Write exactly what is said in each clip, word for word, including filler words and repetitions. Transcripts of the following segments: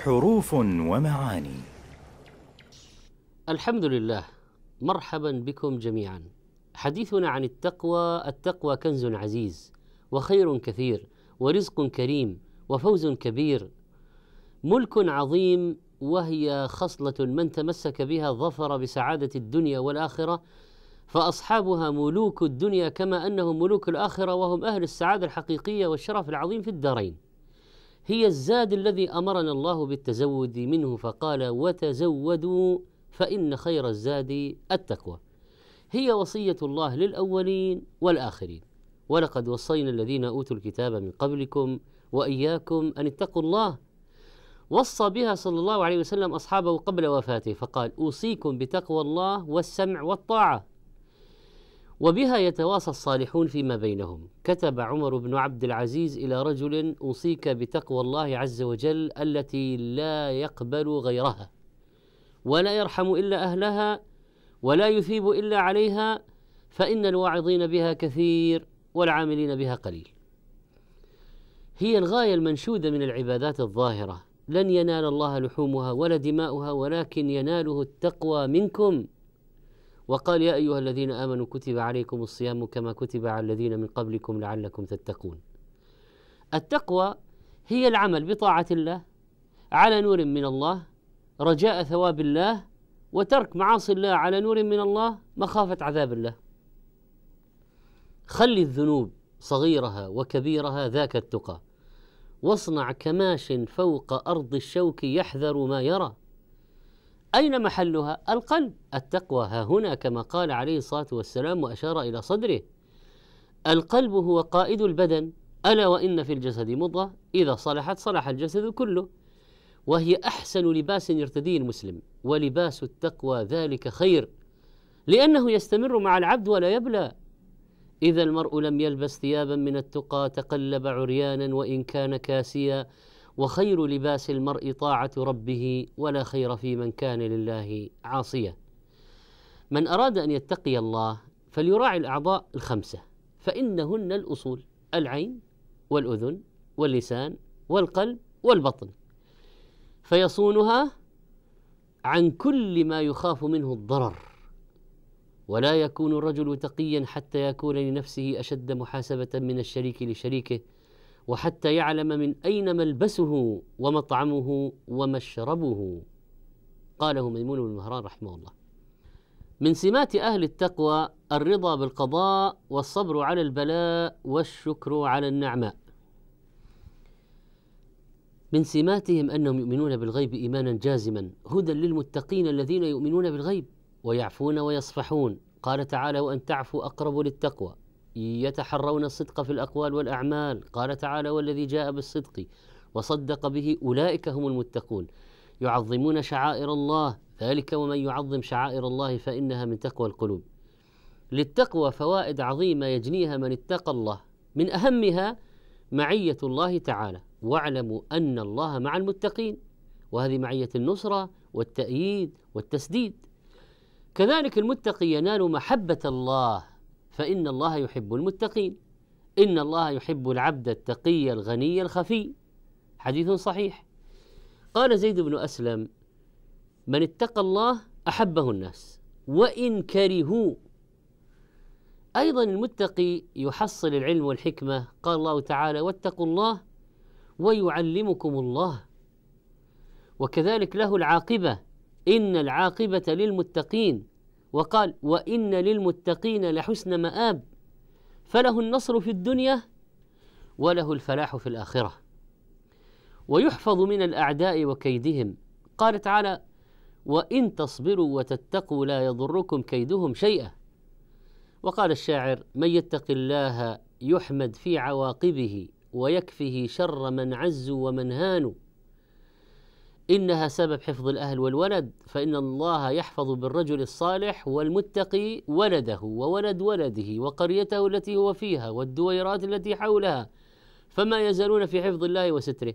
حروف ومعاني. الحمد لله، مرحبا بكم جميعا. حديثنا عن التقوى. التقوى كنز عزيز وخير كثير ورزق كريم وفوز كبير، ملك عظيم، وهي خصلة من تمسك بها ظفر بسعادة الدنيا والآخرة، فأصحابها ملوك الدنيا كما أنهم ملوك الآخرة، وهم أهل السعادة الحقيقية والشرف العظيم في الدارين. هي الزاد الذي أمرنا الله بالتزود منه، فقال: وتزودوا فإن خير الزاد التقوى. هي وصية الله للأولين والآخرين، ولقد وصينا الذين أوتوا الكتاب من قبلكم وإياكم أن اتقوا الله. وصى بها صلى الله عليه وسلم أصحابه قبل وفاته، فقال: أوصيكم بتقوى الله والسمع والطاعة. وبها يتواصى الصالحون فيما بينهم. كتب عمر بن عبد العزيز إلى رجل: أوصيك بتقوى الله عز وجل التي لا يقبل غيرها، ولا يرحم إلا أهلها، ولا يثيب إلا عليها، فإن الواعظين بها كثير والعاملين بها قليل. هي الغاية المنشودة من العبادات الظاهرة، لن ينال الله لحومها ولا دماؤها، ولكن يناله التقوى منكم. وقال: يا أيها الذين آمنوا كتب عليكم الصيام كما كتب على الذين من قبلكم لعلكم تتقون. التقوى هي العمل بطاعة الله على نور من الله، رجاء ثواب الله، وترك معاصي الله على نور من الله، مخافة عذاب الله. خل الذنوب صغيرها وكبيرها، ذاك التقى. واصنع كماش فوق أرض الشوك يحذر ما يرى. أين محلها؟ القلب. التقوى ها هنا، كما قال عليه الصلاة والسلام وأشار إلى صدره. القلب هو قائد البدن، ألا وإن في الجسد مضغة إذا صلحت صلح الجسد كله، وهي أحسن لباس يرتديه المسلم. ولباس التقوى ذلك خير، لأنه يستمر مع العبد ولا يبلى. إذا المرء لم يلبس ثيابا من التقى تقلب عريانا وإن كان كاسيا، وخير لباس المرء طاعة ربه، ولا خير في من كان لله عاصيا. من أراد أن يتقي الله فليراعي الأعضاء الخمسة، فإنهن الأصول: العين والأذن واللسان والقلب والبطن، فيصونها عن كل ما يخاف منه الضرر. ولا يكون الرجل تقيا حتى يكون لنفسه أشد محاسبة من الشريك لشريكه، وحتى يعلم من أين ملبسه ومطعمه ومشربه. قاله ميمون بن مهران رحمه الله. من سمات أهل التقوى الرضا بالقضاء والصبر على البلاء والشكر على النعماء. من سماتهم أنهم يؤمنون بالغيب إيمانا جازما، هدى للمتقين الذين يؤمنون بالغيب ويعفون ويصفحون. قال تعالى: وأن تعفوا أقرب للتقوى. يتحرون الصدق في الأقوال والأعمال. قال تعالى: والذي جاء بالصدق وصدق به أولئك هم المتقون. يعظمون شعائر الله، ذلك ومن يعظم شعائر الله فإنها من تقوى القلوب. للتقوى فوائد عظيمة يجنيها من اتقى الله، من أهمها معية الله تعالى: واعلموا أن الله مع المتقين، وهذه معية النصرة والتأييد والتسديد. كذلك المتقي ينال محبة الله، فإن الله يحب المتقين. إن الله يحب العبد التقي الغني الخفي، حديث صحيح. قال زيد بن أسلم: من اتقى الله أحبه الناس وإن كرهوا. أيضا المتقي يحصل العلم والحكمة. قال الله تعالى: واتقوا الله ويعلمكم الله. وكذلك له العاقبة: إن العاقبة للمتقين. وقال: وإن للمتقين لحسن مآب. فله النصر في الدنيا وله الفلاح في الآخرة، ويحفظ من الأعداء وكيدهم. قال تعالى: وإن تصبروا وتتقوا لا يضركم كيدهم شيئا. وقال الشاعر: من يتق الله يحمد في عواقبه ويكفه شر من عزوا ومن هانوا. إنها سبب حفظ الأهل والولد، فإن الله يحفظ بالرجل الصالح والمتقي ولده وولد ولده وقريته التي هو فيها والدويرات التي حولها، فما يزالون في حفظ الله وستره.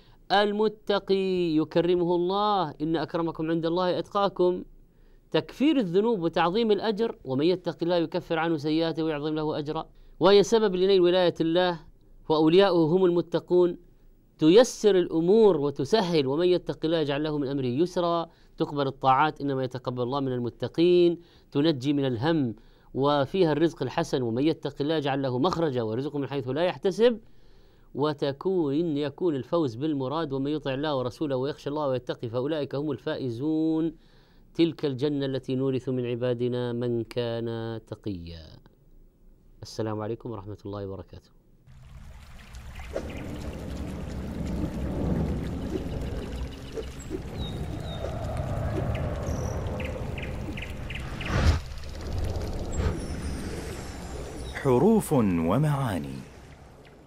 المتقي يكرمه الله: إن أكرمكم عند الله أتقاكم. تكفير الذنوب وتعظيم الأجر: ومن يتق الله يكفر عنه سيئاته ويعظم له أجرا. وهي سبب لنيل ولاية الله، وأولياؤه هم المتقون. تيسر الأمور وتسهل، ومن يتق الله يجعل له من أمره يسرا. تقبل الطاعات، إنما يتقبل الله من المتقين. تنجي من الهم وفيها الرزق الحسن، ومن يتق الله يجعل له مخرجا ويرزقه من حيث لا يحتسب. وتكون يكون الفوز بالمراد، ومن يطع الله ورسوله ويخشى الله ويتقي فأولئك هم الفائزون. تلك الجنة التي نورث من عبادنا من كان تقيا. السلام عليكم ورحمة الله وبركاته. حروف ومعاني.